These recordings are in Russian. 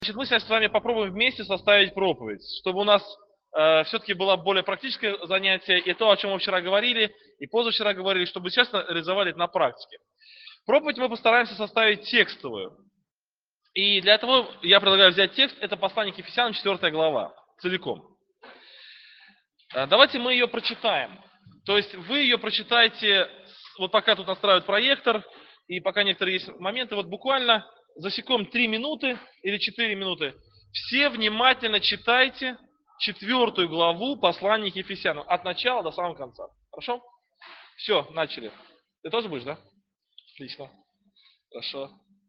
Значит, мы сейчас с вами попробуем вместе составить проповедь, чтобы у нас все-таки было более практическое занятие, и то, о чем мы вчера говорили, и позавчера говорили, чтобы сейчас реализовали это на практике. Проповедь мы постараемся составить текстовую. И для этого я предлагаю взять текст, это послание к Ефесянам, 4 глава, целиком. Давайте мы ее прочитаем. То есть вы ее прочитаете, вот пока тут настраивают проектор, и пока некоторые есть моменты, вот буквально засеком 3 минуты или 4 минуты. Все внимательно читайте 4 главу послания к Ефесянам, от начала до самого конца. Хорошо? Все, начали. Ты тоже будешь, да? Отлично. Хорошо.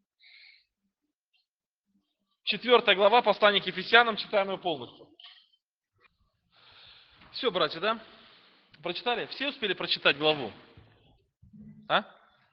4 глава послания к Ефесянам, читаем ее полностью. Все, братья, да? Прочитали? Все успели прочитать главу? А?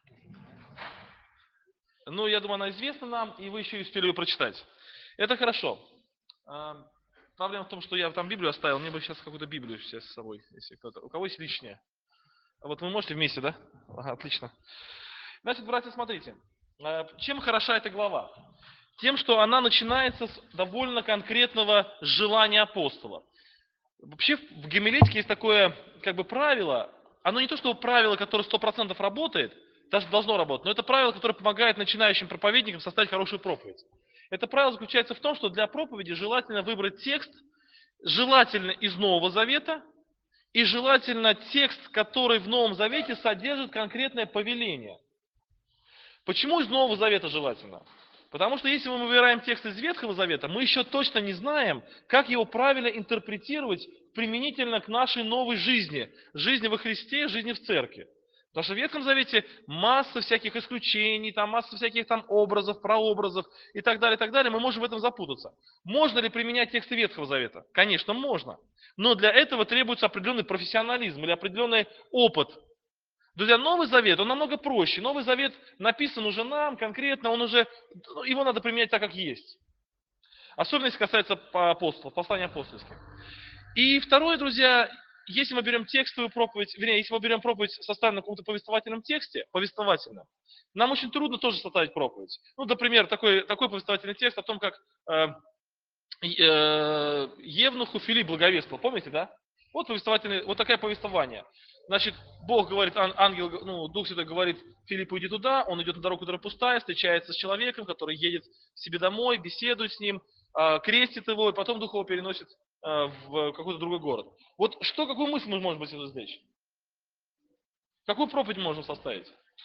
Ну, я думаю, она известна нам, и вы еще и успели ее прочитать. Это хорошо. Проблема в том, что я там Библию оставил. Мне бы сейчас какую-то Библию сейчас с собой, если кто-то. У кого есть лишняя? Вот вы можете вместе, да? Ага, отлично. Значит, братья, смотрите. Чем хороша эта глава? Тем, что она начинается с довольно конкретного желания апостола. Вообще в гомилетике есть такое правило. Оно не то, что правило, которое 100% работает, даже должно работать, но это правило, которое помогает начинающим проповедникам составить хорошую проповедь. Это правило заключается в том, что для проповеди желательно выбрать текст, желательно из Нового Завета, и желательно текст, который в Новом Завете содержит конкретное повеление. Почему из Нового Завета желательно? Потому что если мы выбираем текст из Ветхого Завета, мы еще точно не знаем, как его правильно интерпретировать применительно к нашей новой жизни, жизни во Христе, жизни в церкви. Потому что в Ветхом Завете масса всяких исключений, там масса всяких там образов, прообразов и так далее, мы можем в этом запутаться. Можно ли применять тексты Ветхого Завета? Конечно, можно. Но для этого требуется определенный профессионализм или определенный опыт. Друзья, Новый Завет, он намного проще. Новый Завет написан уже нам конкретно, его надо применять так, как есть. Особенно, если касается апостолов, посланий апостольских. И второе, друзья, если мы берем текстовую проповедь, если мы берем проповедь, составленную на каком-то повествовательном тексте, повествовательном, нам очень трудно тоже составить проповедь. Ну, например, такой повествовательный текст о том, как Евнуху Филипп благовествовал. Помните, да? Вот такое повествование. Значит, Бог говорит, Дух Святой говорит Филиппу, иди туда, он идет на дорогу, которая пустая, встречается с человеком, который едет себе домой, беседует с ним, крестит его, и потом Дух его переносит в какой-то другой город. Вот какую мысль мы можем быть извлечь? Какую проповедь мы можем составить?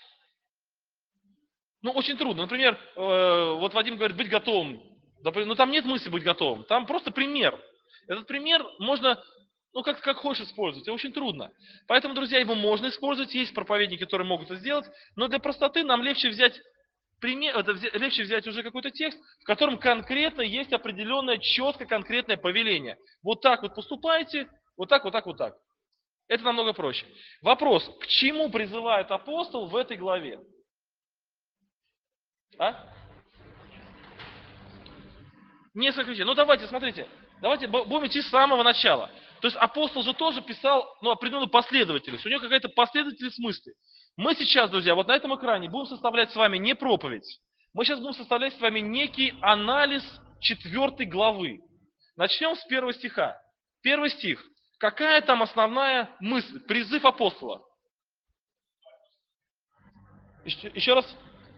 Ну, очень трудно. Например, вот Вадим говорит, быть готовым. Но там нет мысли быть готовым. Там просто пример. Этот пример можно, как хочешь использовать. Это очень трудно. Поэтому, друзья, его можно использовать. Есть проповедники, которые могут это сделать. Но для простоты нам легче взять уже какой-то текст, в котором конкретно есть определенное, четко конкретное повеление. Вот так вот поступайте, вот так, вот так, вот так. Это намного проще. Вопрос, к чему призывает апостол в этой главе? Несколько вещей. Давайте, смотрите. Давайте будем идти с самого начала. То есть апостол же тоже писал определенную последовательность. У него какая-то последовательность мысли. Мы сейчас, друзья, вот на этом экране будем составлять с вами не проповедь. Мы сейчас будем составлять с вами некий анализ 4 главы. Начнем с 1 стиха. 1 стих. Какая там основная мысль? Призыв апостола. Еще раз.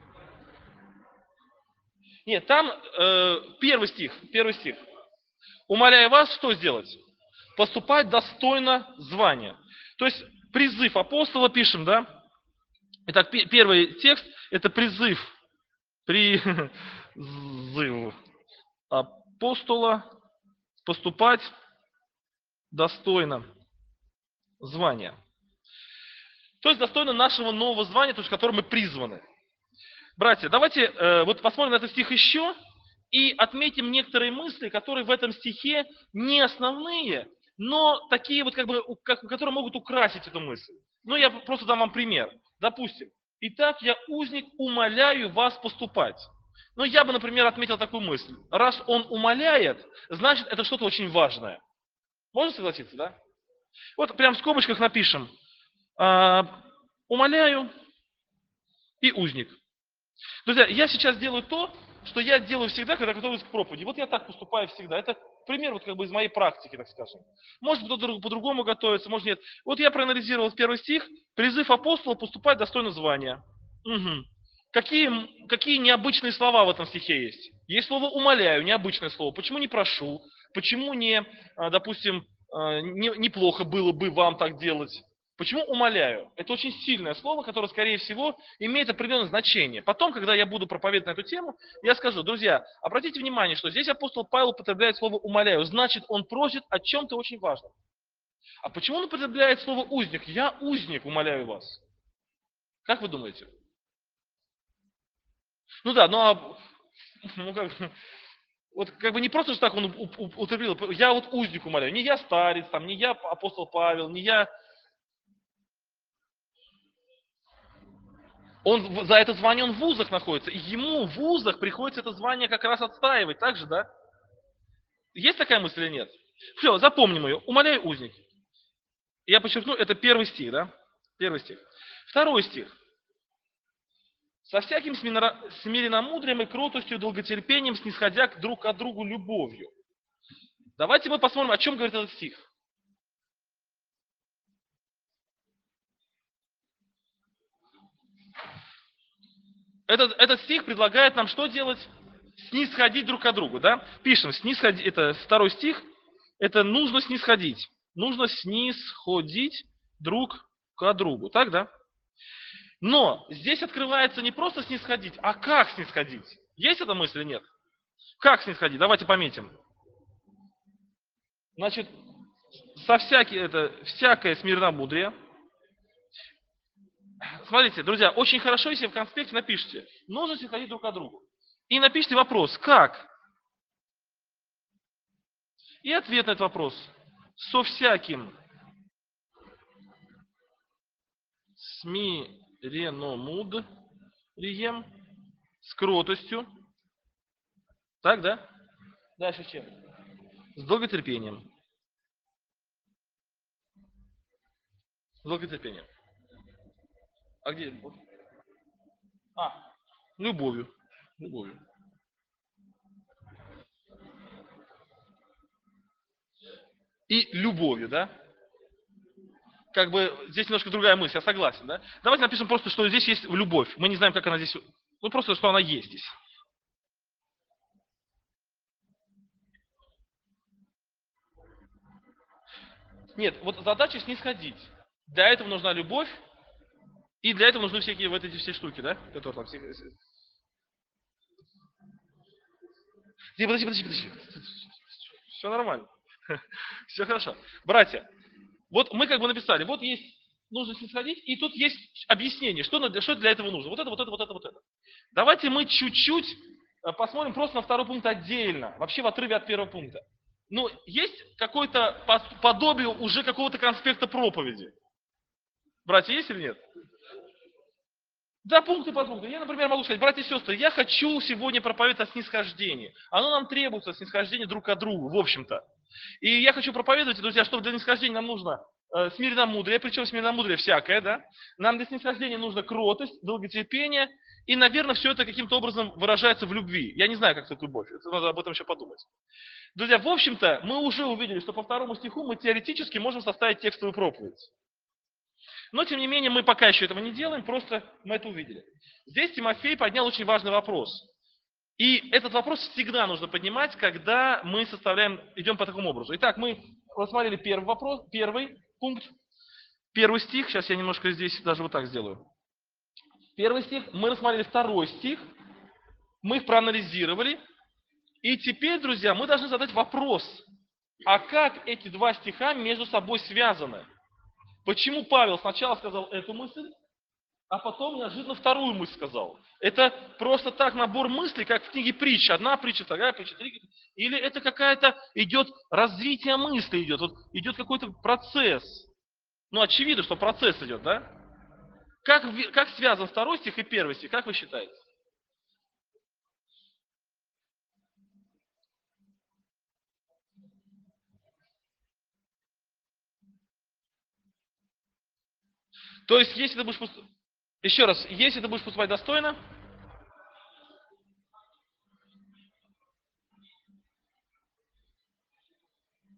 Нет, там 1 стих. Умоляю вас, что сделать? Поступать достойно звания. То есть призыв апостола пишем, да? Итак, первый текст – это призыв апостола поступать достойно звания. То есть достойно нашего нового звания, то есть, к которому мы призваны. Братья, давайте посмотрим на этот стих еще и отметим некоторые мысли, которые в этом стихе не основные, но такие которые могут украсить эту мысль. Я просто дам вам пример. Допустим, итак, я узник, умоляю вас поступать. Я бы, например, отметил такую мысль. Раз он умоляет, значит, это что-то очень важное. Можно согласиться, да? Вот прям в скобочках напишем. Умоляю и узник. Друзья, я сейчас делаю то, что я делаю всегда, когда готовлюсь к проповеди. Вот я так поступаю всегда. Это пример вот как бы из моей практики, так скажем. Может кто-то по-другому готовится, может нет. Вот я проанализировал первый стих. Призыв апостола поступать достойно звания. Угу. Какие необычные слова в этом стихе есть? Есть слово «умоляю», необычное слово. Почему не «прошу»? Почему не, допустим, неплохо было бы вам так делать? Почему умоляю? Это очень сильное слово, которое, скорее всего, имеет определенное значение. Потом, когда я буду проповедовать на эту тему, я скажу: друзья, обратите внимание, что здесь апостол Павел употребляет слово «умоляю». Значит, он просит о чем-то очень важном. А почему он употребляет слово «узник»? Я узник, умоляю вас. Как вы думаете? Ну да, вот как бы не просто же так он употребил. Я вот узник умоляю. Не я старец, там, не я апостол Павел, не я. Он за это звание он в вузах находится, и ему в вузах приходится это звание как раз отстаивать, так же, да? Есть такая мысль или нет? Все, запомним ее. Умоляю, узник. Я подчеркну, это первый стих, да? Первый стих. Второй стих. Со всяким смиренномудрием и кротостью, долготерпением, снисходя друг к другу любовью. Давайте мы посмотрим, о чем говорит этот стих. Этот стих предлагает нам что делать? Снисходить друг к другу, да? Пишем, снисходить, это второй стих, это нужно снисходить. Нужно снисходить друг к другу, так, да? Но здесь открывается не просто снисходить, а как снисходить. Есть эта мысль или нет? Как снисходить? Давайте пометим. Значит, всякое смиренномудрие. Смотрите, друзья, очень хорошо, если в конспекте напишите: нужно снисходить друг к другу. И напишите вопрос: как? И ответ на этот вопрос: со всяким смиренномудрием, с кротостью. Так, да? Дальше с чем? С долготерпением. С долготерпением. А где любовь? Любовью. Любовью. И любовью, да? Как бы здесь немножко другая мысль, я согласен, да? Давайте напишем просто, что здесь есть любовь. Мы не знаем, как она здесь. Ну, просто, что она есть здесь. Нет, вот задача снисходить. Для этого нужна любовь, и для этого нужны всякие вот эти все штуки, да? Которые там все. Подожди. Все нормально. Все хорошо. Братья, вот мы как бы написали, вот есть, нужно снисходить, и тут есть объяснение, что для этого нужно. Вот это. Давайте мы чуть-чуть посмотрим просто на второй пункт отдельно, вообще в отрыве от первого пункта. Ну, есть какое-то подобие уже какого-то конспекта проповеди? Братья, есть или нет? Да, пункты по пункту. Я, например, могу сказать: братья и сестры, я хочу сегодня проповедовать о снисхождении. Оно нам требуется, снисхождение друг к другу, в общем-то. И я хочу проповедовать, друзья, что для снисхождения нам нужно смиренномудрие, причем смиренномудрие всякое, да? Нам для снисхождения нужно кротость, долготерпение, и, наверное, все это каким-то образом выражается в любви. Я не знаю, как это любовь, это надо об этом еще подумать. Друзья, в общем-то, мы уже увидели, что по второму стиху мы теоретически можем составить текстовую проповедь. Но, тем не менее, мы пока еще этого не делаем, просто мы это увидели. Здесь Тимофей поднял очень важный вопрос. И этот вопрос всегда нужно поднимать, когда мы идем по такому образу. Итак, мы рассмотрели первый пункт, первый стих. Сейчас я немножко здесь даже вот так сделаю. Первый стих, мы рассмотрели второй стих, мы их проанализировали. И теперь, друзья, мы должны задать вопрос: а как эти два стиха между собой связаны? Почему Павел сначала сказал эту мысль, а потом неожиданно вторую мысль сказал? Это просто так набор мыслей, как в книге притчи. Одна притча, вторая притча, третья. Или это какая-то идет развитие мысли, идет какой-то процесс. Ну, очевидно, что процесс идет, да? Как связан второй стих и первый стих, как вы считаете? То есть, если ты будешь поступать... Еще раз, если ты будешь поступать достойно,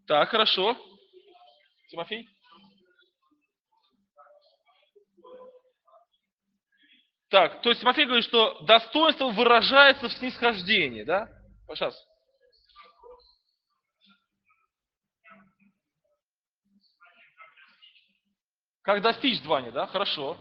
Так, хорошо. Тимофей? Так, то есть Тимофей говорит, что достоинство выражается в снисхождении, да? Пожалуйста. Как достичь звания, да? Хорошо.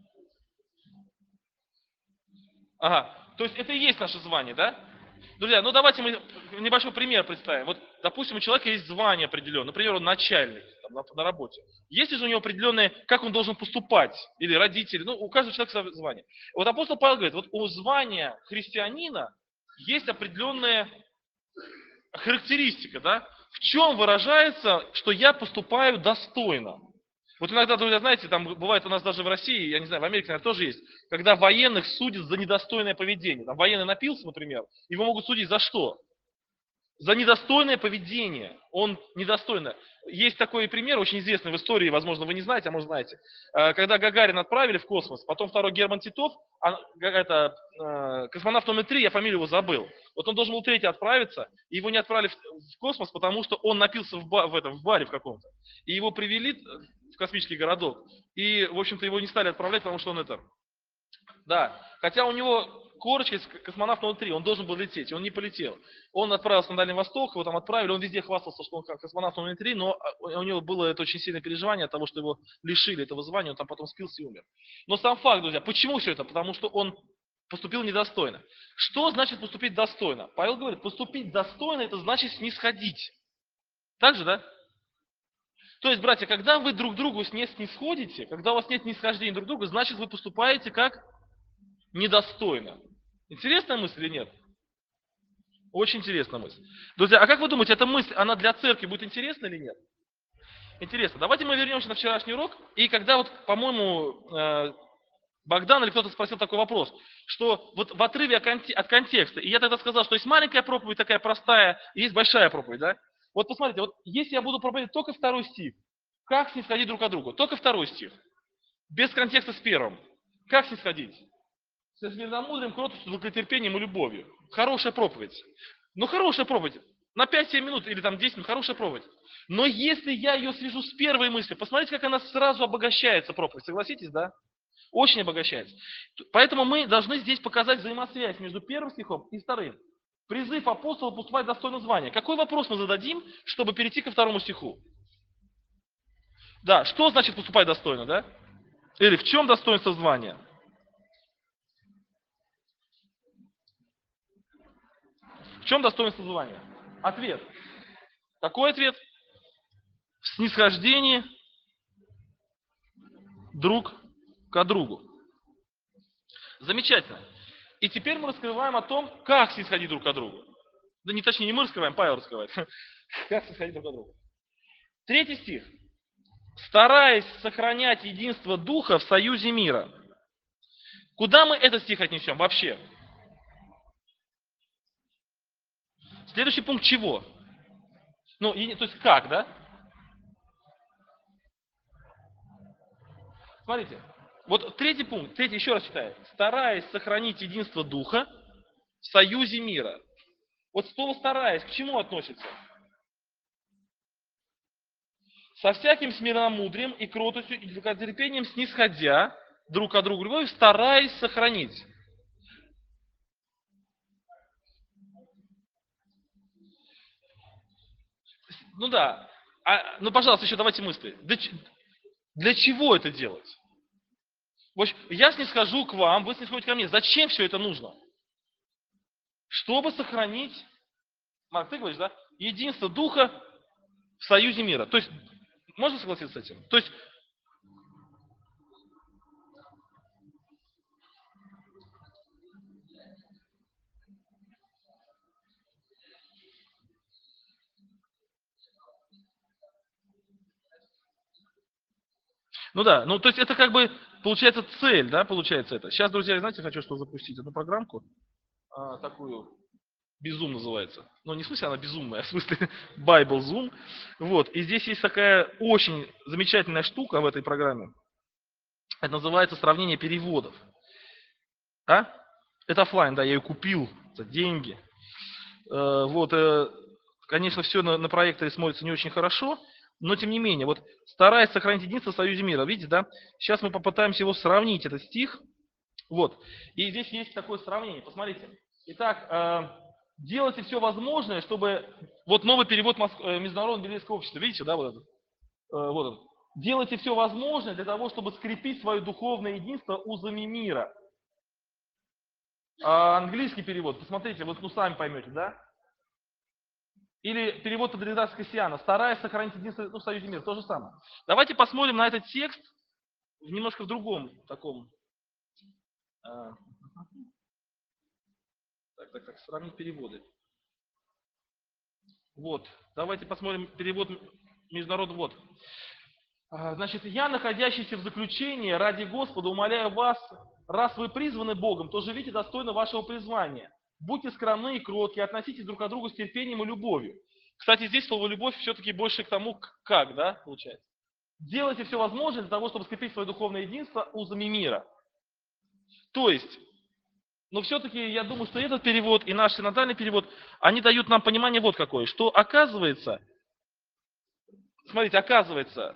Ага. То есть это и есть наше звание, да? Друзья, ну давайте мы небольшой пример представим. Вот, допустим, у человека есть звание определенное. Например, он начальник там, на работе. Есть же у него определенное, как он должен поступать? Или родители. Ну, у каждого человека свое звание. Вот апостол Павел говорит, вот у звания христианина есть определенная характеристика, да? В чем выражается, что я поступаю достойно? Вот иногда, друзья, знаете, там бывает у нас даже в России, я не знаю, в Америке, наверное, тоже есть, когда военных судят за недостойное поведение. Там военный напился, например, его могут судить за что? За недостойное поведение. Он недостойно. Есть такой пример, очень известный в истории, возможно, вы не знаете, а может знаете. Когда Гагарина отправили в космос, потом второй Герман Титов, космонавт номер 3, я фамилию его забыл. Вот он должен был третий отправиться, и его не отправили в космос, потому что он напился в баре в каком-то. И его привели в космический городок. И, в общем-то, его не стали отправлять, потому что он да, хотя у него корочка из космонавт номер 3, он должен был лететь, и он не полетел. Он отправился на Дальний Восток, его там отправили, он везде хвастался, что он космонавт номер 3, но у него было это очень сильное переживание от того, что его лишили этого звания, он там потом спился и умер. Но сам факт, друзья, почему все это? Потому что он поступил недостойно. Что значит поступить достойно? Павел говорит, поступить достойно, это значит снисходить. Так же, да? То есть, братья, когда вы друг другу не снисходите, когда у вас нет снисхождения друг к другу, значит вы поступаете как недостойно. Интересная мысль или нет? Очень интересная мысль. Друзья, а как вы думаете, эта мысль, она для церкви будет интересна или нет? Интересно. Давайте мы вернемся на вчерашний урок. И когда вот, по-моему, Богдан или кто-то спросил такой вопрос, что вот в отрыве от контекста, и я тогда сказал, что есть маленькая проповедь такая простая, и есть большая проповедь, да? Вот посмотрите, вот если я буду проповедовать только второй стих, как снисходить друг от друга? Только второй стих, без контекста с первым. Как снисходить? С мирномудрием, кротостью, долготерпением и любовью. Хорошая проповедь. Ну, хорошая проповедь. На 5-7 минут или там 10 минут, хорошая проповедь. Но если я ее свяжу с первой мыслью, посмотрите, как она сразу обогащается, проповедь. Согласитесь, да? Очень обогащается. Поэтому мы должны здесь показать взаимосвязь между первым стихом и вторым. Призыв апостола поступать достойно звания. Какой вопрос мы зададим, чтобы перейти ко второму стиху? Да, что значит поступать достойно, да? Или в чем достоинство звания? В чем достоинство звания? Ответ. Какой ответ? В снисхождении друг к другу. Замечательно. И теперь мы раскрываем о том, как снисходить друг к другу. Да не точнее, не мы раскрываем, Павел раскрывает. Как снисходить друг к другу. 3 стих. Стараясь сохранять единство Духа в союзе мира. Куда мы этот стих отнесем вообще? Следующий пункт чего? Ну, то есть как, да? Смотрите, вот 3 пункт, 3 еще раз читаю. Стараясь сохранить единство Духа в союзе мира. Вот слово «стараясь» к чему относится? Со всяким смиренномудрием и кротостью и долготерпением снисходя друг от друга любовью, стараясь сохранить. Ну да. Ну, пожалуйста, еще давайте мысли. Для чего это делать? В общем, я снисхожу к вам, вы снисходите ко мне. Зачем все это нужно? Чтобы сохранить, Марк, ты говоришь, да? Единство Духа в союзе мира. То есть, можно согласиться с этим? То есть, ну да, ну то есть это как бы получается цель, да, получается это. Сейчас, друзья, знаете, хочу что запустить одну программку, такую, Безум называется. Ну, не в смысле она безумная, а в смысле Bible Zoom. Вот, и здесь есть такая очень замечательная штука в этой программе. Это называется сравнение переводов. Это офлайн, да, я ее купил за деньги. Вот, конечно, все на проекторе смотрится не очень хорошо, но тем не менее, вот стараясь сохранить единство в союзе мира, видите, да? Сейчас мы попытаемся его сравнить, этот стих. Вот. И здесь есть такое сравнение. Посмотрите. Итак, делайте все возможное, чтобы... Вот новый перевод Международного библейского общества. Видите, да, вот этот? Вот он. Делайте все возможное для того, чтобы скрепить свое духовное единство узами мира. А английский перевод, посмотрите, вот ну сами поймете, да? Или перевод от редакции Кассиана, стараясь сохранить единство в союзе мира, то же самое. Давайте посмотрим на этот текст немножко в другом таком. Так, сравнить переводы. Вот, давайте посмотрим перевод международный. Вот. Значит, я, находящийся в заключении, ради Господа, умоляю вас, раз вы призваны Богом, то живите достойно вашего призвания. Будьте скромны и кротки, относитесь друг к другу с терпением и любовью. Кстати, здесь слово «любовь» все-таки больше к тому, как, да, получается. Делайте все возможное для того, чтобы скрепить свое духовное единство узами мира. То есть, но все-таки я думаю, что этот перевод и наш синодальный перевод, они дают нам понимание вот какое, что оказывается, смотрите, оказывается,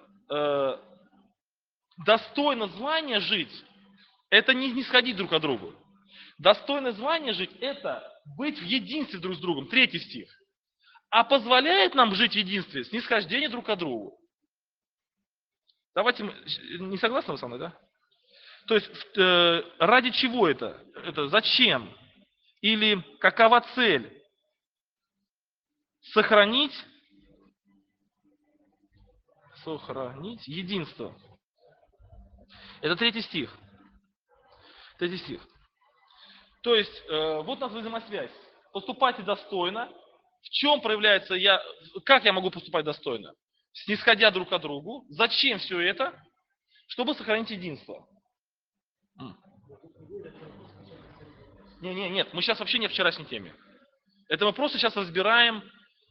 достойно звания жить, это не снисходить друг к другу. Достойно звания жить, это быть в единстве друг с другом. 3 стих. А позволяет нам жить в единстве снисхождение друг к другу. Давайте, не согласны вы со мной, да? То есть, ради чего это? Это зачем? Или какова цель? Сохранить единство. Это 3 стих. 3 стих. То есть, вот у нас взаимосвязь. Поступайте достойно. В чем проявляется как я могу поступать достойно? Снисходя друг к другу. Зачем все это? Чтобы сохранить единство. Нет, мы сейчас вообще не о вчерашней теме. Это мы просто сейчас разбираем,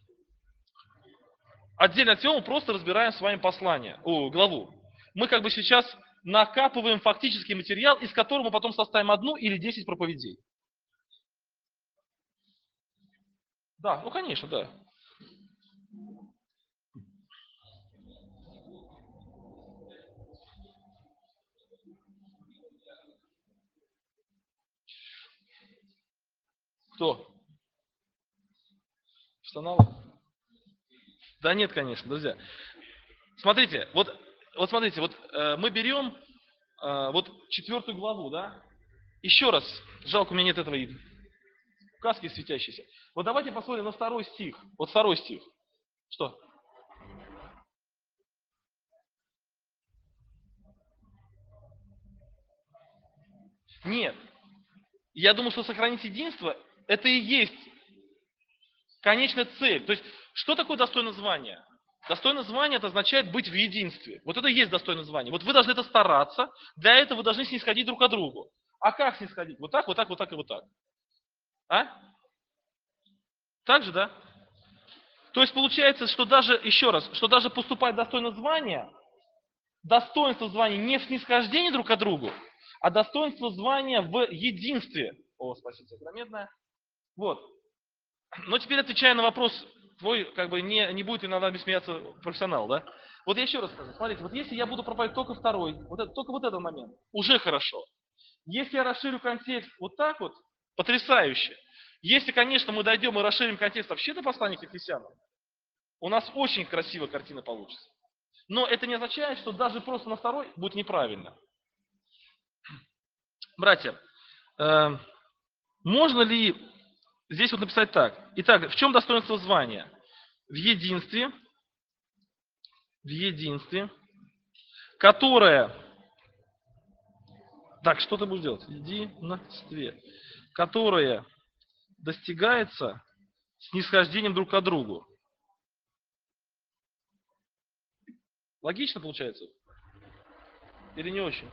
отдельно от всего мы просто разбираем с вами главу. Мы как бы сейчас накапываем фактический материал, из которого мы потом составим 1 или 10 проповедей. Да, ну конечно, да. Кто? Профессионалы? Да нет, конечно, друзья. Смотрите, вот смотрите, мы берем вот 4 главу, да? Еще раз, жалко, у меня нет этого указки светящейся. Вот давайте посмотрим на 2 стих. Вот 2 стих. Что? Нет. Я думаю, что сохранить единство, это и есть конечная цель. То есть, что такое достойное звание? Достойное звание, это означает быть в единстве. Вот это и есть достойное звание. Вот вы должны это стараться, для этого вы должны снисходить друг к другу. А как снисходить? Вот так, вот так, вот так и вот так. А? Так же, да? То есть получается, что даже, еще раз, что даже поступать достойно звания, достоинство звания не в снисхождении друг к другу, а достоинство звания в единстве. О, спасибо, сакраментное. Вот. Но теперь отвечая на вопрос твой, как бы не будет иногда смеяться профессионал, да? Вот я еще раз скажу, смотрите, вот если я буду проповедовать только 2, только вот этот момент, уже хорошо. Если я расширю контекст вот так вот, потрясающе. Если, конечно, мы дойдем и расширим контекст вообще до послания к Ефесянам, у нас очень красивая картина получится. Но это не означает, что даже просто на 2 будет неправильно. Братья, можно ли здесь вот написать так? Итак, в чем достоинство звания? В единстве, которое... Так, что ты будешь делать? Единстве, которое достигается снисхождением друг к другу. Логично получается? Или не очень?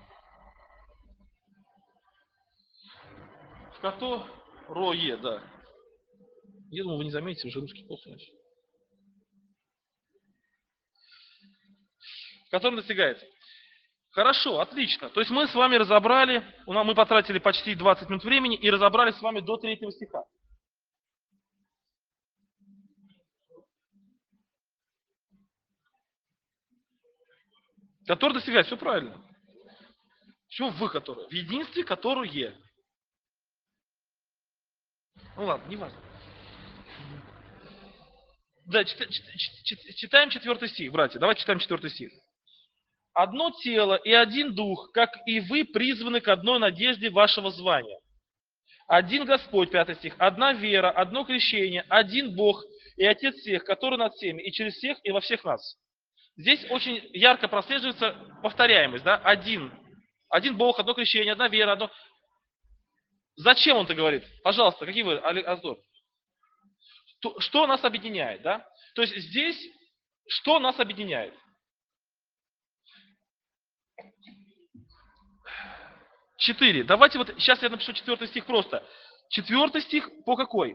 В которое, да. Я думаю, вы не заметите, уже русский плохо начал. В котором достигается. Хорошо, отлично. То есть мы с вами разобрали, мы потратили почти 20 минут времени и разобрали с вами до 3 стиха. Который достигает, все правильно. Почему в которое? В единстве, которое. Ну ладно, не важно. Да, читаем 4 стих, братья. Давайте читаем 4 стих. «Одно тело и один дух, как и вы призваны к одной надежде вашего звания. Один Господь», 5 стих, «одна вера, одно крещение, один Бог и Отец всех, который над всеми, и через всех, и во всех нас». Здесь очень ярко прослеживается повторяемость, да? Один Бог, одно крещение, одна вера, одно... Зачем он это говорит? Пожалуйста, какие вы, Аздор? Что нас объединяет, да? То есть здесь, что нас объединяет? 4. Давайте вот, сейчас я напишу 4 стих просто. 4 стих по какой?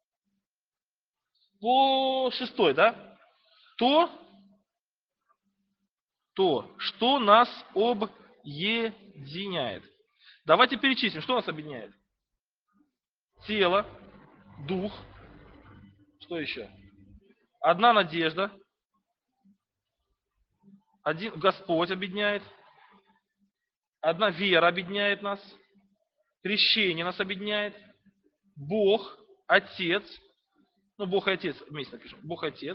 По 6, да? То, что нас объединяет. Давайте перечислим, что нас объединяет. Тело, дух, что еще? Одна надежда, один Господь объединяет, одна вера объединяет нас, крещение нас объединяет, Бог, Отец, ну Бог и Отец вместе напишем, Бог Отец,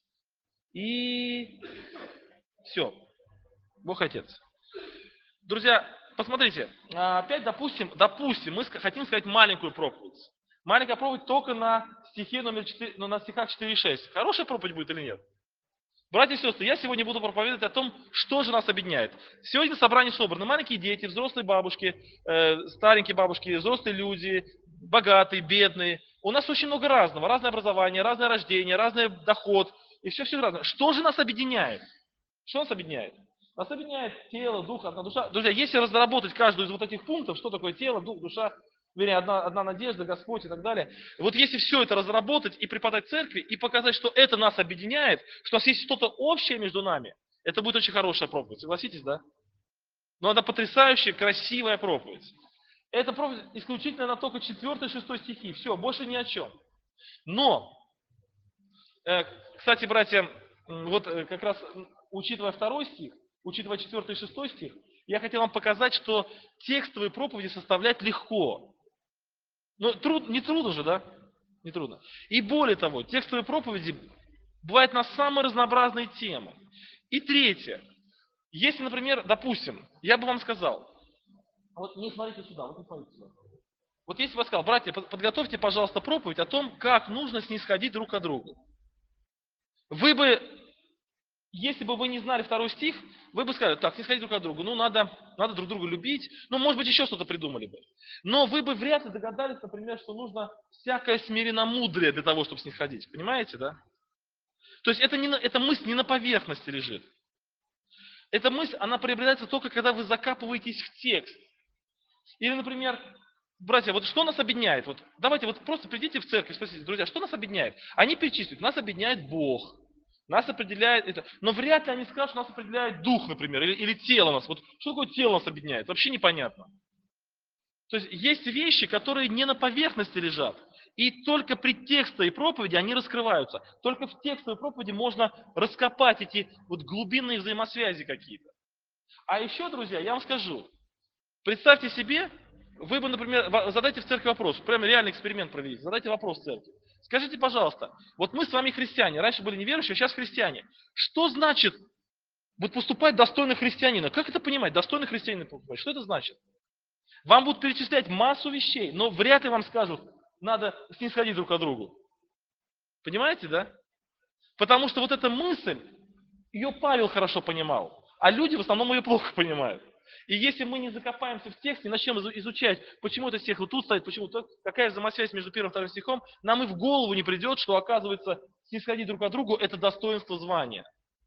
и все, Бог Отец. Друзья, посмотрите, опять допустим, мы хотим сказать маленькую проповедь. Маленькая проповедь только на стихе номер 4, на стихах 4 и 6. Хорошая проповедь будет или нет? Братья и сестры, я сегодня буду проповедовать о том, что же нас объединяет. Сегодня в собрании собраны маленькие дети, взрослые бабушки, старенькие бабушки, взрослые люди, богатые, бедные. У нас очень много разного. Разное образование, разное рождение, разный доход. И все разное. Что же нас объединяет? Что нас объединяет? Нас объединяет тело, дух, одна душа. Друзья, если разработать каждую из вот этих пунктов, что такое тело, дух, душа, вернее, одна надежда, Господь и так далее. Вот если все это разработать и преподать церкви, и показать, что это нас объединяет, что у нас есть что-то общее между нами, это будет очень хорошая проповедь. Согласитесь, да? Но она потрясающая, красивая проповедь. Эта проповедь исключительно на только 4-6 стихи. Все, больше ни о чем. Но, кстати, братья, вот как раз учитывая 2 стих, учитывая 4 и 6 стих, я хотел вам показать, что текстовые проповеди составлять легко. Ну, не трудно же, да? Не трудно. И более того, текстовые проповеди бывают на самые разнообразные темы. И третье. Если, например, допустим, я бы вам сказал, вот не смотрите сюда, вот не смотрите сюда. Вот если бы я сказал, братья, подготовьте, пожалуйста, проповедь о том, как нужно снисходить друг к другу. Вы бы, если бы вы не знали 2 стих, вы бы сказали, так, снисходить друг к другу, ну, надо друг друга любить, ну, может быть, еще что-то придумали бы. Но вы бы вряд ли догадались, например, что нужно всякое смиренномудрие для того, чтобы снисходить. Понимаете, да? То есть эта мысль не на поверхности лежит. Эта мысль, она приобретается только, когда вы закапываетесь в текст. Или, например, братья, вот что нас объединяет? Вот давайте вот просто придите в церковь и спросите, друзья, что нас объединяет? Они перечислят, нас объединяет Бог. Нас определяет это. Но вряд ли они скажут, что нас определяет дух, например, или тело нас. Вот что такое тело нас объединяет? Вообще непонятно. То есть есть вещи, которые не на поверхности лежат. И только при текстовой проповеди они раскрываются. Только в текстовой проповеди можно раскопать эти вот глубинные взаимосвязи какие-то. А еще, друзья, я вам скажу. Представьте себе, вы бы, например, задайте в церкви вопрос, прямо реальный эксперимент проведите, задайте вопрос в церкви. Скажите, пожалуйста, вот мы с вами христиане, раньше были неверующие, а сейчас христиане. Что значит вот поступать достойно христианина? Как это понимать, достойно христианина поступать? Что это значит? Вам будут перечислять массу вещей, но вряд ли вам скажут, надо снисходить друг к другу. Понимаете, да? Потому что вот эта мысль, ее Павел хорошо понимал, а люди в основном ее плохо понимают. И если мы не закопаемся в тексте, начнем изучать, почему этот стих вот тут стоит, почему тут, какая взаимосвязь между 1 и 2 стихом, нам и в голову не придет, что, оказывается, снисходить друг к другу – это достоинство звания.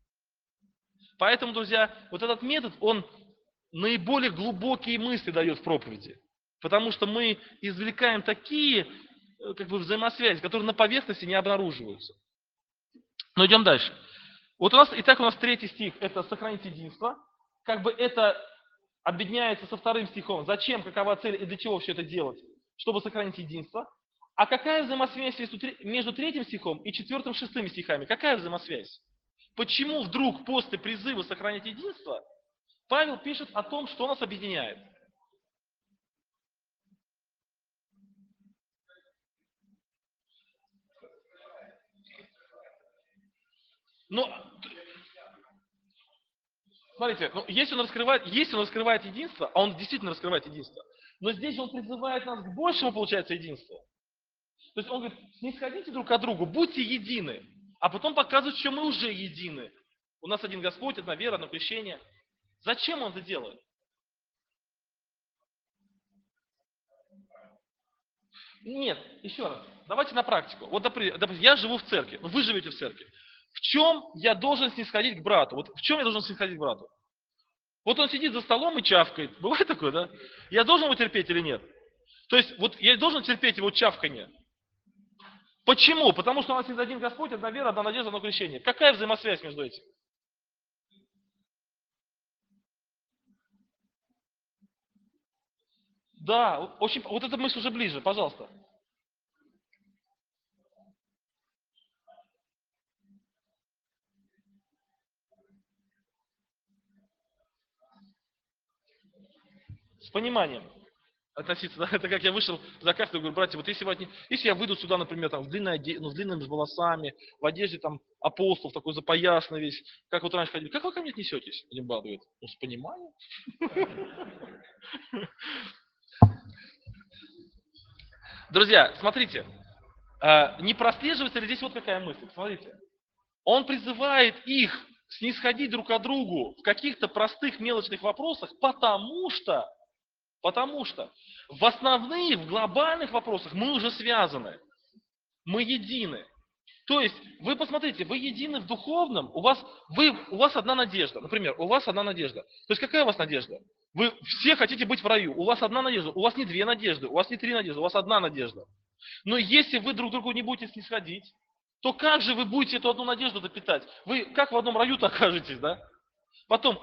Поэтому, друзья, вот этот метод, он наиболее глубокие мысли дает в проповеди. Потому что мы извлекаем такие взаимосвязи, которые на поверхности не обнаруживаются. Но идем дальше. Вот у нас 3 стих – это сохранить единство. Это объединяется со 2 стихом. Зачем, какова цель и для чего все это делать? Чтобы сохранить единство. А какая взаимосвязь между 3 стихом и 4-6 стихами? Какая взаимосвязь? Почему вдруг после призыва сохранять единство Павел пишет о том, что нас объединяет? Но, смотрите, если он раскрывает единство, а он действительно раскрывает единство, но здесь он призывает нас к большему, получается, единству. То есть он говорит, снисходите друг к другу, будьте едины, а потом показывает, что мы уже едины. У нас один Господь, одна вера, одно крещение. Зачем он это делает? Нет, еще раз, давайте на практику. Вот, допустим, я живу в церкви, вы живете в церкви. В чем я должен снисходить к брату? Вот в чем я должен снисходить к брату? Вот он сидит за столом и чавкает. Бывает такое, да? Я должен его терпеть или нет? То есть, вот я должен терпеть его чавканье. Почему? Потому что у нас есть один Господь, одна вера, одна надежда, одно крещение. Какая взаимосвязь между этим? Да, очень, вот эта мысль уже ближе, пожалуйста. С пониманием относиться. Да? Это как я вышел за кафедру, говорю, братья, вот если я выйду сюда, например, там, с длинными волосами, в одежде там апостол, такой запоясанный весь, как вот раньше ходили, как вы ко мне отнесетесь? Один брат говорит, ну, с пониманием. Друзья, смотрите, не прослеживается ли здесь вот какая мысль? Смотрите, он призывает их снисходить друг к другу в каких-то простых мелочных вопросах, потому что в основных, в глобальных вопросах мы уже связаны, мы едины. То есть, вы посмотрите, вы едины в духовном, у вас одна надежда, например, у вас одна надежда. То есть, какая у вас надежда? Вы все хотите быть в раю, у вас одна надежда, у вас не две надежды, у вас не три надежды, у вас одна надежда. Но если вы друг другу не будете снисходить, то как же вы будете эту одну надежду допитать? Вы как в одном раю-то окажетесь, да? Потом,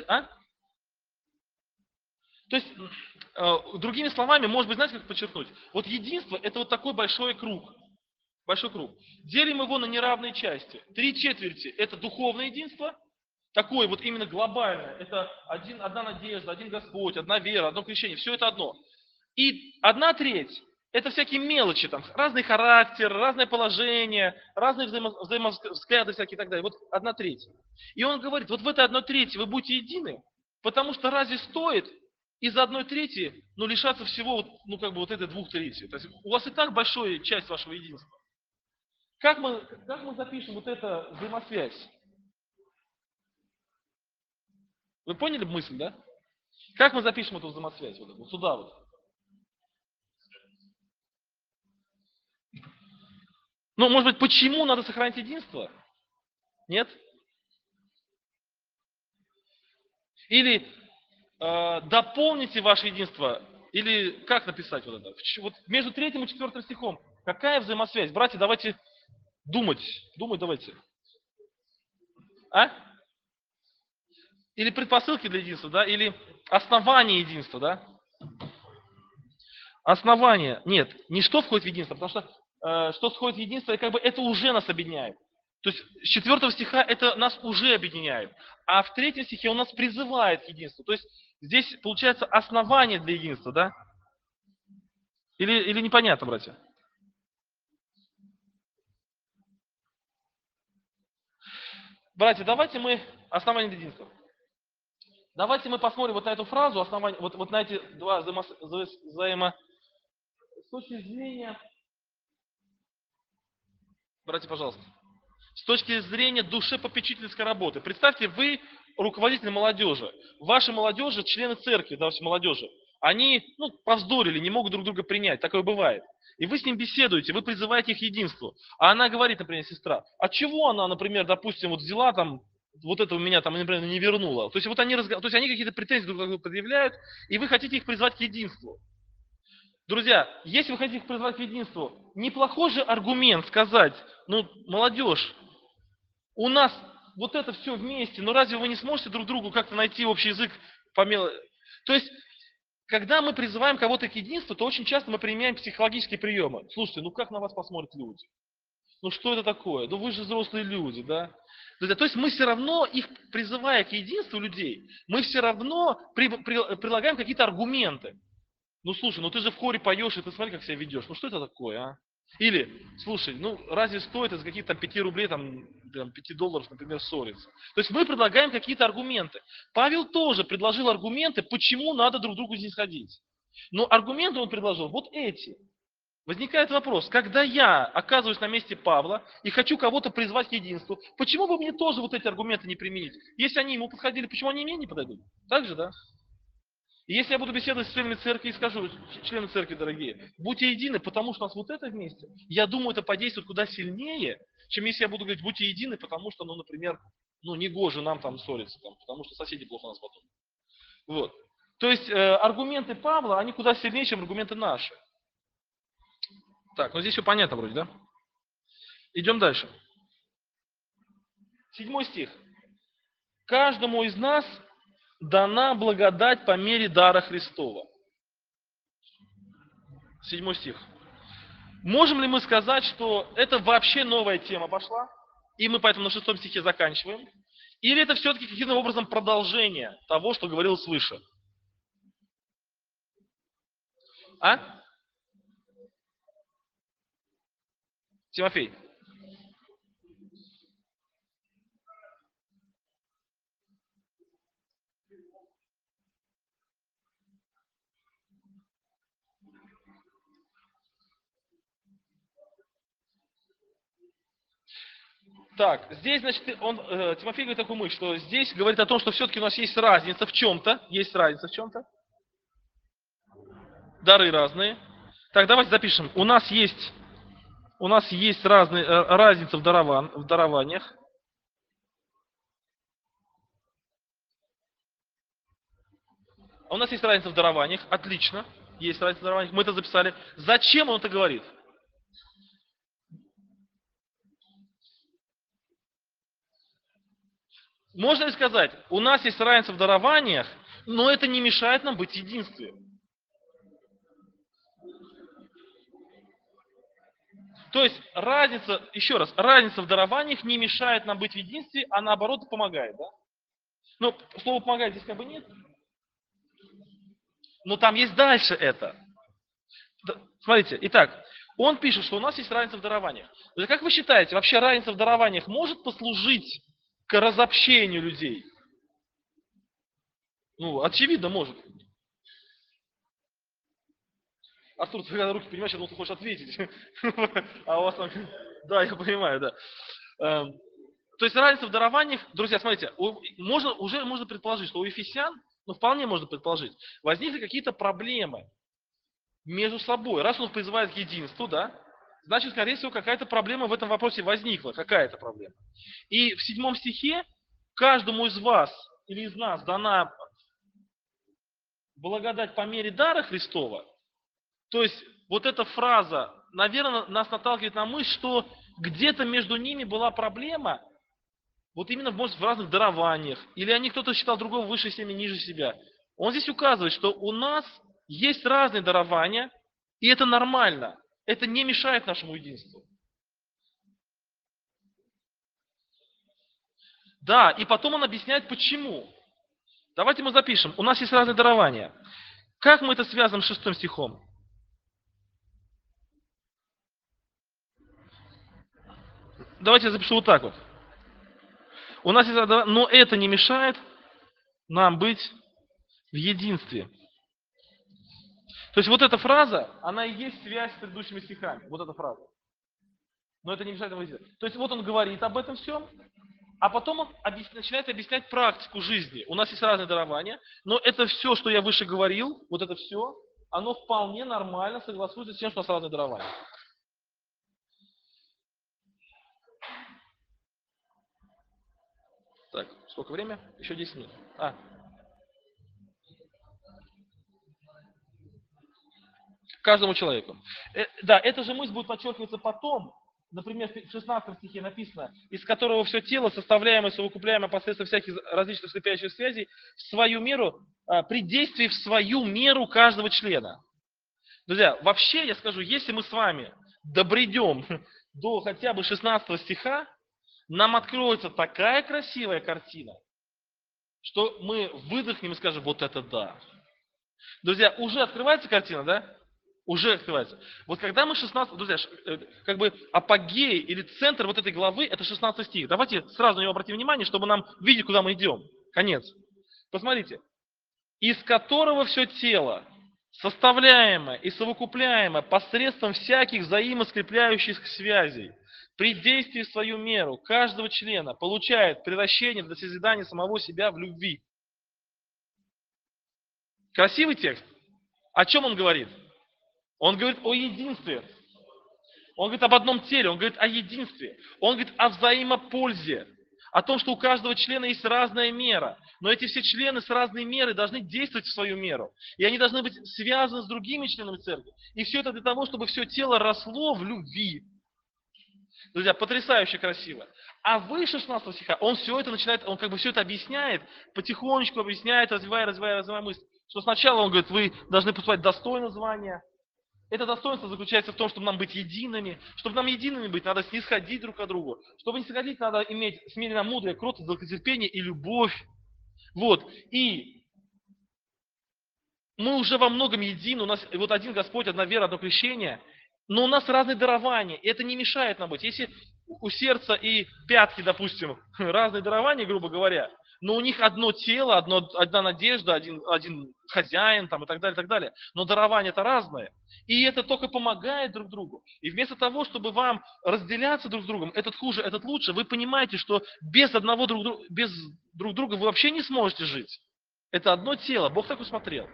То есть, другими словами, может быть, знаете, как подчеркнуть? Вот единство – это вот такой большой круг. Большой круг. Делим его на неравные части. 3/4 – это духовное единство, такое вот именно глобальное. Это одна надежда, один Господь, одна вера, одно крещение. Все это одно. И 1/3 – это всякие мелочи, там, разный характер, разное положение, разные взаимовзгляды всякие и так далее. Вот 1/3. И он говорит, вот в этой 1/3 вы будете едины, потому что разве стоит из 1/3, лишаться всего, вот этой 2/3. То есть у вас и так большая часть вашего единства. Как мы запишем вот эту взаимосвязь? Вы поняли мысль, да? Как мы запишем эту взаимосвязь? Вот сюда вот. Может быть, почему надо сохранить единство? Нет? Или дополните ваше единство, или как написать вот это? Вот между 3 и 4 стихом. Какая взаимосвязь? Братья, давайте думать. Думать давайте. Или предпосылки для единства, да? Или основание единства, да? Основание. Нет, не что входит в единство, потому что что входит в единство, это уже нас объединяет. То есть с 4 стиха это нас уже объединяет. А в 3 стихе он нас призывает к единству. То есть здесь получается основание для единства, да? Или непонятно, братья? Братья, давайте мы основание для единства. Давайте мы посмотрим вот на эту фразу, основание, вот на эти два с точки зрения, братья, пожалуйста, с точки зрения душепопечительской работы. Представьте, вы руководитель молодежи. Ваши молодежи, члены церкви, да, молодежи, они, повздорили, не могут друг друга принять, такое бывает. И вы с ним беседуете, вы призываете их к единству. А она говорит, например, сестра, а чего она, например, допустим, вот взяла там, вот это у меня там, например, не вернула. То есть вот они какие-то претензии друг другу предъявляют, и вы хотите их призвать к единству. Друзья, если вы хотите их призвать к единству, неплохой же аргумент сказать, молодежь, у нас вот это все вместе, но разве вы не сможете друг другу как-то найти общий язык? То есть, когда мы призываем кого-то к единству, то очень часто мы применяем психологические приемы. Слушайте, как на вас посмотрят люди? Что это такое? Вы же взрослые люди, да? Друзья, то есть мы все равно, их призывая к единству людей, мы все равно прилагаем какие-то аргументы. Ну слушай, ну ты же в хоре поешь, и ты смотри, как себя ведешь. Ну что это такое, а? Или, слушай, ну разве стоит из каких-то там 5 рублей, там, $5, например, ссориться? То есть мы предлагаем какие-то аргументы. Павел тоже предложил аргументы, почему надо друг другу здесь ходить. Но аргументы он предложил вот эти. Возникает вопрос, когда я оказываюсь на месте Павла и хочу кого-то призвать к единству, почему бы мне тоже вот эти аргументы не применить? Если они ему подходили, почему они мне не подойдут? Так же, да? И если я буду беседовать с членами церкви и скажу, члены церкви дорогие, будьте едины, потому что у нас вот это вместе, я думаю, это подействует куда сильнее, чем если я буду говорить, будьте едины, потому что, ну, например, ну, негоже нам там ссориться, там, потому что соседи плохо нас потом. Вот. То есть аргументы Павла, они куда сильнее, чем аргументы наши. Так, ну здесь все понятно вроде, да? Идем дальше. 7 стих. Каждому из нас дана благодать по мере дара Христова. 7 стих. Можем ли мы сказать, что это вообще новая тема пошла, и мы поэтому на 6 стихе заканчиваем? Или это все-таки каким-то образом продолжение того, что говорилось выше? А? Тимофей? Так, здесь, значит, Тимофей говорит такую мысль, что здесь говорит о том, что все-таки у нас есть разница в чем-то. Есть разница в чем-то. Дары разные. Так, давайте запишем. У нас есть разница в дарованиях. У нас есть разница в дарованиях. Отлично. Есть разница в дарованиях. Мы это записали. Зачем он это говорит? Можно ли сказать, у нас есть разница в дарованиях, но это не мешает нам быть в единстве? То есть разница, еще раз, разница в дарованиях не мешает нам быть в единстве, а наоборот помогает, да? Ну, слово помогает здесь как бы нет. Но там есть дальше это. Смотрите, итак, он пишет, что у нас есть разница в дарованиях. Как вы считаете, вообще разница в дарованиях может послужить к разобщению людей? Ну, очевидно, может. Артур, ты когда руки поднимаешь, я думал, ты хочешь ответить. А у вас там... Да, я понимаю, да. То есть разница в дарованиях, друзья, смотрите, уже можно предположить, что у ефесян, ну вполне можно предположить, возникли какие-то проблемы между собой. Раз он призывает к единству, да, значит, скорее всего, какая-то проблема в этом вопросе возникла, какая-то проблема. И в 7 стихе каждому из вас или из нас дана благодать по мере дара Христова. То есть вот эта фраза, наверное, нас наталкивает на мысль, что где-то между ними была проблема, вот именно, может, в разных дарованиях, или они кто-то считал другого выше себя, ниже себя. Он здесь указывает, что у нас есть разные дарования, и это нормально. Это не мешает нашему единству. Да, и потом он объясняет, почему. Давайте мы запишем. У нас есть разные дарования. Как мы это связываем с 6 стихом? Давайте я запишу вот так вот. У нас есть дарования, но это не мешает нам быть в единстве. То есть вот эта фраза, она и есть связь с предыдущими стихами. Вот эта фраза. Но это не мешает нам быть. То есть вот он говорит об этом всем, а потом он начинает объяснять практику жизни. У нас есть разные дарования, но это все, что я выше говорил, вот это все, оно вполне нормально согласуется с тем, что у нас разные дарования. Так, сколько время? Еще 10 минут. Каждому человеку. Да, эта же мысль будет подчеркиваться потом. Например, в 16 стихе написано, из которого все тело, составляемое, совокупляемое посредством всяких различных скрепляющих связей, в свою меру, при действии в свою меру каждого члена. Друзья, вообще, я скажу, если мы с вами добредем до хотя бы 16 стиха, нам откроется такая красивая картина, что мы выдохнем и скажем, вот это да. Друзья, уже открывается картина, да? Уже открывается. Вот когда мы 16, друзья, как бы апогей или центр вот этой главы, это 16 стих. Давайте сразу на него обратим внимание, чтобы нам видеть, куда мы идем. Конец. Посмотрите. Из которого все тело, составляемое и совокупляемое посредством всяких взаимоскрепляющих связей, при действии в свою меру каждого члена получает превращение до созидания самого себя в любви. Красивый текст. О чем он говорит? Он говорит о единстве. Он говорит об одном теле, он говорит о единстве. Он говорит о взаимопользе. О том, что у каждого члена есть разная мера. Но эти все члены с разной мерой должны действовать в свою меру. И они должны быть связаны с другими членами церкви. И все это для того, чтобы все тело росло в любви. Друзья, потрясающе красиво. А выше 16 стиха он все это начинает, он как бы все это объясняет, потихонечку объясняет, развивая мысль. Что сначала он говорит, вы должны поступать достойно звания. Это достоинство заключается в том, чтобы нам быть едиными. Чтобы нам едиными быть, надо снисходить друг к другу. Чтобы не сходить, надо иметь смиренно мудрое, кроткое, долготерпение и любовь. Вот. И мы уже во многом едины. У нас вот один Господь, одна вера, одно крещение. Но у нас разные дарования. И это не мешает нам быть. Если у сердца и пятки, допустим, разные дарования, грубо говоря, но у них одно тело, одна надежда, один хозяин там, и так далее, и так далее. Но дарования-то разные. И это только помогает друг другу. И вместо того, чтобы вам разделяться друг с другом, этот хуже, этот лучше, вы понимаете, что без друг друга вы вообще не сможете жить. Это одно тело. Бог так усмотрел.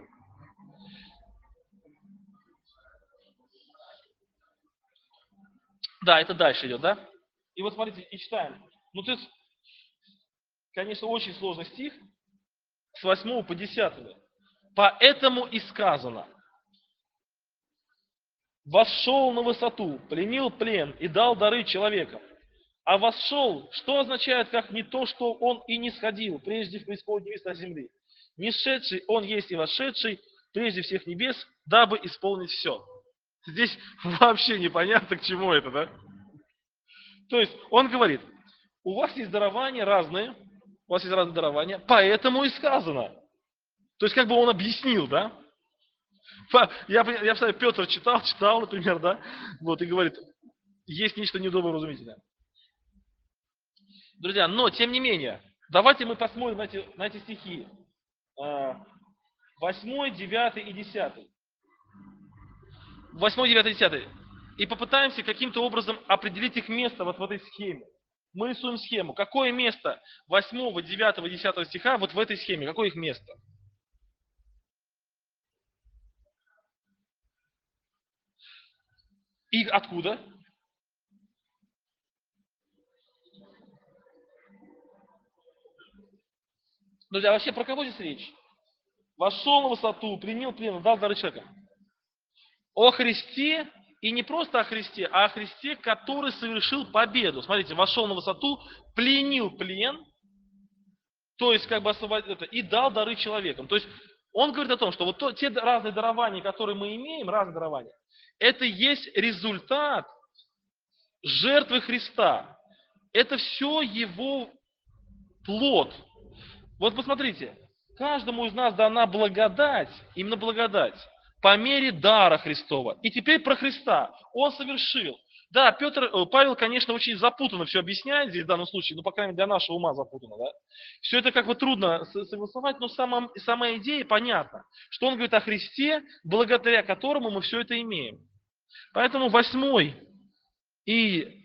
Да, это дальше идет, да? И вот смотрите, и читаем. Ну, то есть, конечно, очень сложный стих, с 8 по 10. Поэтому и сказано, вошел на высоту, пленил плен и дал дары человекам. А вошел, что означает, как не то, что он и не сходил, прежде в преисподнюю места земли. Не шедший он есть и вошедший, прежде всех небес, дабы исполнить все. Здесь вообще непонятно, к чему это, да? То есть, он говорит, у вас есть дарования разные, у вас есть разные дарования, поэтому и сказано. То есть, как бы он объяснил, да? Я представляю, Петр читал, например, да? Вот, и говорит, есть нечто недоброе разумительное. Друзья, но, тем не менее, давайте мы посмотрим на эти стихи. 8, 9 и 10. 8, 9 и 10. И попытаемся каким-то образом определить их место вот в этой схеме. Мы рисуем схему. Какое место 8, 9, 10 стиха вот в этой схеме? Какое их место? И откуда? Друзья, вообще про кого здесь речь? Вошел на высоту, принял плен, дал дары человека. О Христе, и не просто о Христе, а о Христе, который совершил победу. Смотрите, вошел на высоту, пленил плен, то есть как бы освободил это, и дал дары человекам. То есть он говорит о том, что вот те разные дарования, которые мы имеем, разные дарования, это есть результат жертвы Христа. Это все его плод. Вот посмотрите, каждому из нас дана благодать, именно благодать, по мере дара Христова. И теперь про Христа. Он совершил. Да, Павел, конечно, очень запутанно все объясняет здесь в данном случае, ну, по крайней мере, для нашего ума запутанно, да. Все это как бы трудно согласовать, но сама идея понятна, что он говорит о Христе, благодаря которому мы все это имеем. Поэтому 8 и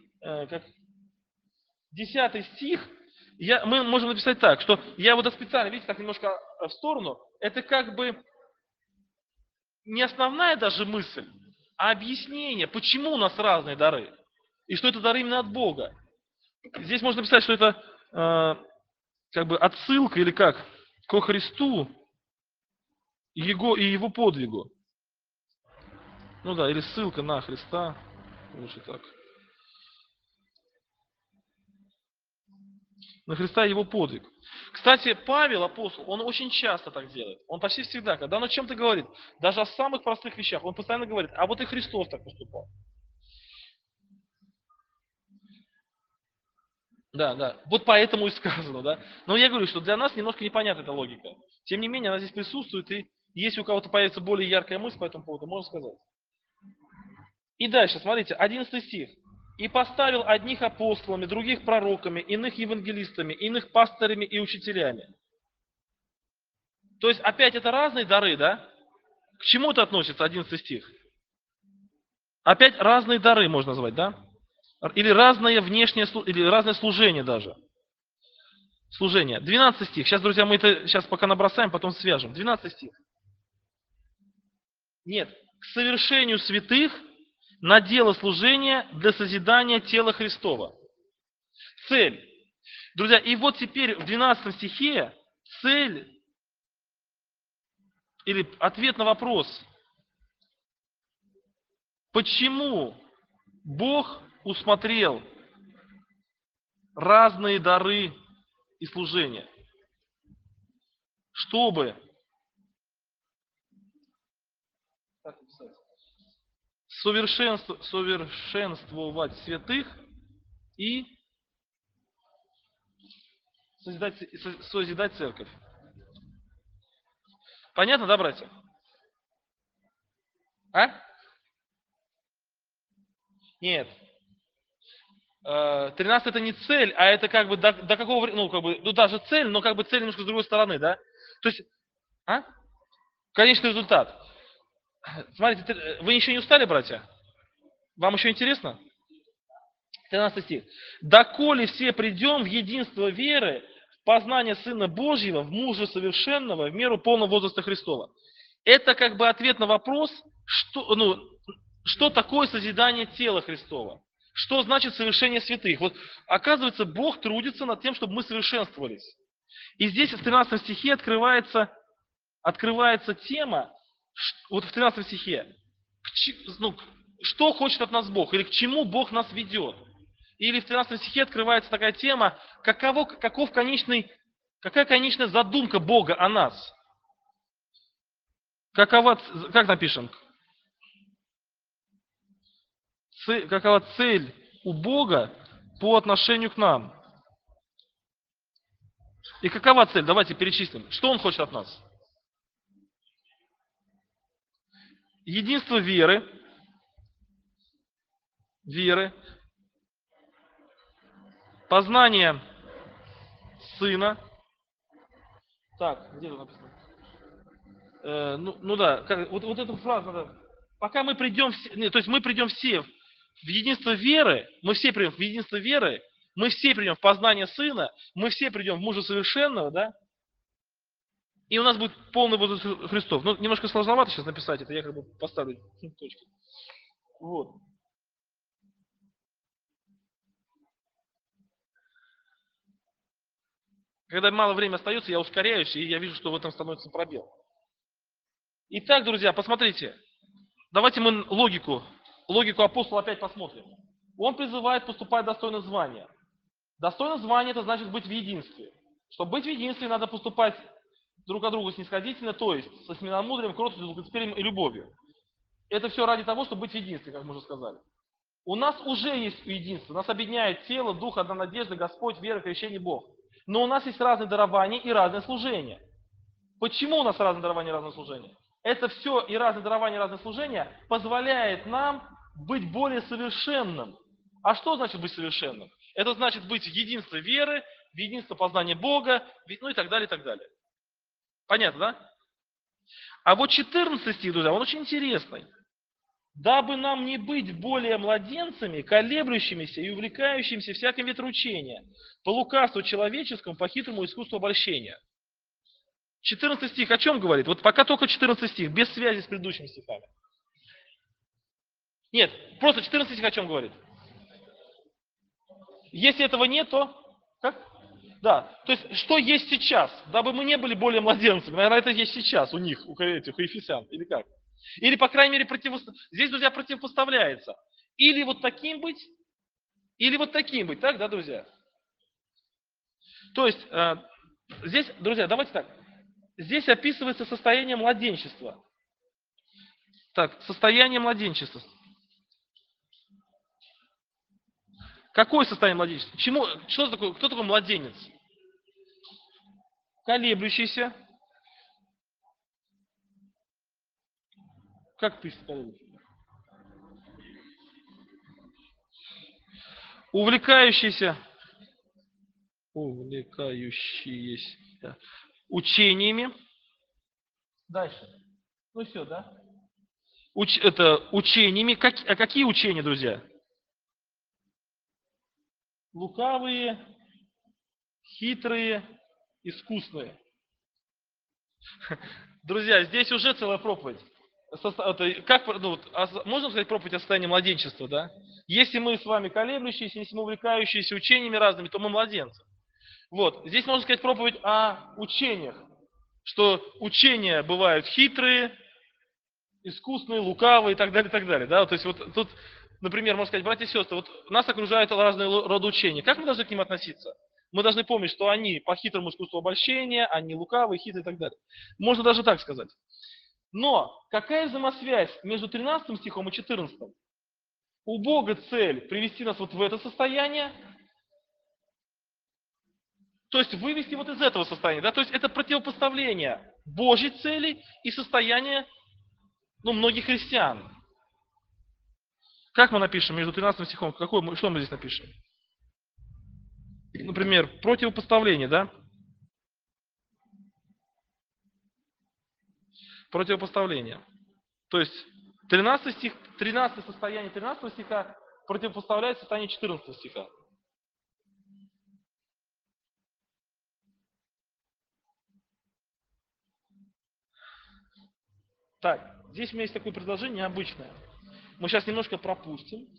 10 стих мы можем написать так, что я вот специально, видите, так немножко в сторону, это как бы не основная даже мысль, а объяснение, почему у нас разные дары, и что это дары именно от Бога. Здесь можно написать, что это как бы отсылка или как, ко Христу и его подвигу. Ну да, или ссылка на Христа, лучше так. На Христа и его подвиг. Кстати, Павел, апостол, он очень часто так делает. Он почти всегда, когда он о чем-то говорит, даже о самых простых вещах, он постоянно говорит, а вот и Христос так поступал. Да, да. Вот поэтому и сказано, да. Но я говорю, что для нас немножко непонятна эта логика. Тем не менее, она здесь присутствует, и если у кого-то появится более яркая мысль по этому поводу, можно сказать. И дальше, смотрите, 11 стих. «И поставил одних апостолами, других пророками, иных евангелистами, иных пастырями и учителями». То есть, опять это разные дары, да? К чему это относится, 11 стих? Опять разные дары можно назвать, да? Или разное внешнее, или разное служение даже. Служение. 12 стих. Сейчас, друзья, мы это сейчас пока набросаем, потом свяжем. 12 стих. Нет. К совершению святых на дело служения для созидания тела Христова. Цель. Друзья, и вот теперь в 12 стихе цель или ответ на вопрос, почему Бог усмотрел разные дары и служения, чтобы совершенствовать святых и созидать церковь. Понятно, да, братья? А? Нет. 13 это не цель, а это как бы до какого времени, ну, как бы, ну, даже цель, но как бы цель немножко с другой стороны, да? То есть, конечный результат. Смотрите, вы еще не устали, братья? Вам еще интересно? 13 стих. «Доколе все придем в единство веры, в познание Сына Божьего, в мужа совершенного, в меру полного возраста Христова». Это как бы ответ на вопрос, что такое созидание тела Христова. Что значит совершение святых? Вот оказывается, Бог трудится над тем, чтобы мы совершенствовались. И здесь в 13 стихе открывается тема, вот в 13 стихе, что хочет от нас Бог, или к чему Бог нас ведет. Или в 13 стихе открывается такая тема, какая конечная задумка Бога о нас. Как напишем? Какова цель у Бога по отношению к нам? И какова цель? Давайте перечислим. Что Он хочет от нас? Единство веры, познание Сына. Так, где тут написано? Вот эту фразу надо. Пока мы придем, то есть мы придем все в единство веры, мы все придем в единство веры, мы все придем в познание Сына, мы все придем в мужа совершенного, да? И у нас будет полный возраст Христов. Ну, немножко сложновато сейчас написать это, я как бы поставлю точку. Вот. Когда мало времени остается, я ускоряюсь, и я вижу, что в этом становится пробел. Итак, друзья, посмотрите. Давайте мы логику апостола опять посмотрим. Он призывает поступать достойно звания. Достойно звания – это значит быть в единстве. Чтобы быть в единстве, надо поступать друг от друга снисходительно, то есть со смиренномудрием, кроткостью, долготерпением и любовью. Это все ради того, чтобы быть в единстве, как мы уже сказали. У нас уже есть единство. Нас объединяет тело, дух, одна надежда, Господь, вера, крещение, Бог. Но у нас есть разные дарования и разные служения. Почему у нас разные дарования и разные служения? Это все и разные дарования и разные служения позволяет нам быть более совершенным. А что значит быть совершенным? Это значит быть в единстве веры, в единстве познания Бога, ну и так далее, и так далее. Понятно, да? А вот 14 стих, друзья, он очень интересный. «Дабы нам не быть более младенцами, колеблющимися и увлекающимися всяким ветроучением, по лукавству человеческому, по хитрому искусству обольщения». 14 стих о чем говорит? Вот пока только 14 стих, без связи с предыдущими стихами. Нет, просто 14 стих о чем говорит? Если этого нет, то... Как? Да, то есть, что есть сейчас? Дабы мы не были более младенцами. Наверное, это есть сейчас у них, у этих, у ефесян, или как? Или, по крайней мере, здесь, друзья, противопоставляется. Или вот таким быть, или вот таким быть. Так, да, друзья? То есть, здесь, друзья, давайте так. Здесь описывается состояние младенчества. Так, состояние младенчества. Какое состояние младенчества? Что такое, кто такой младенец? Колеблющийся. Как пишется колеблющийся? Увлекающийся учениями. Дальше. Ну все, да? Это учениями. Какие учения, друзья? Лукавые, хитрые, искусные. Друзья, здесь уже целая проповедь. Можно сказать проповедь о состоянии младенчества, да? Если мы с вами колеблющиеся, если мы увлекающиеся учениями разными, то мы младенцы. Вот, здесь можно сказать проповедь о учениях, что учения бывают хитрые, искусные, лукавые и так далее, и так далее. Да? То есть вот тут, например, можно сказать, братья и сестры, вот нас окружают разные роды учения. Как мы должны к ним относиться? Мы должны помнить, что они по хитрому искусству обольщения, они лукавые, хитрые и так далее. Можно даже так сказать. Но какая взаимосвязь между 13 стихом и 14? У Бога цель привести нас вот в это состояние, то есть вывести вот из этого состояния. Да? То есть это противопоставление Божьей цели и состояния многих христиан. Как мы напишем между 13 стихом? Что мы здесь напишем? Например, противопоставление, да? Противопоставление. То есть 13 состояние 13 стиха противопоставляет состояние 14 стиха. Так, здесь у меня есть такое предложение необычное. Мы сейчас немножко пропустим.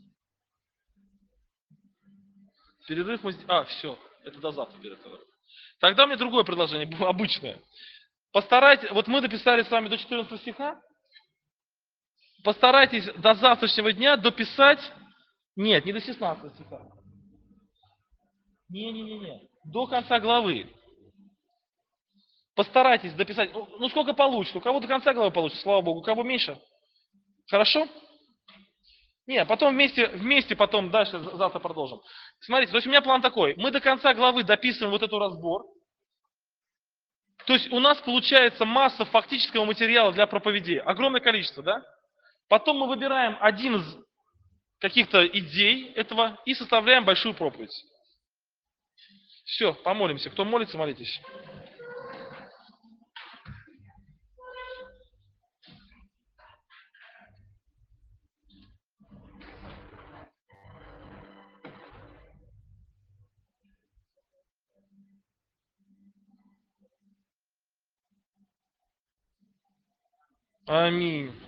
Перерыв мы... все, это до завтра перерыв. Тогда у меня другое предложение, обычное. Постарайтесь, вот мы дописали с вами до 14 стиха. Постарайтесь до завтрашнего дня дописать... Нет, не до 16 стиха. Не. До конца главы. Постарайтесь дописать. Сколько получится. У кого до конца главы получится, слава Богу. У кого меньше. Хорошо? Не, потом вместе потом дальше завтра продолжим. Смотрите, то есть у меня план такой. Мы до конца главы дописываем вот этот разбор. То есть у нас получается масса фактического материала для проповедей. Огромное количество, да? Потом мы выбираем один из каких-то идей этого и составляем большую проповедь. Все, помолимся. Кто молится, молитесь. Аминь.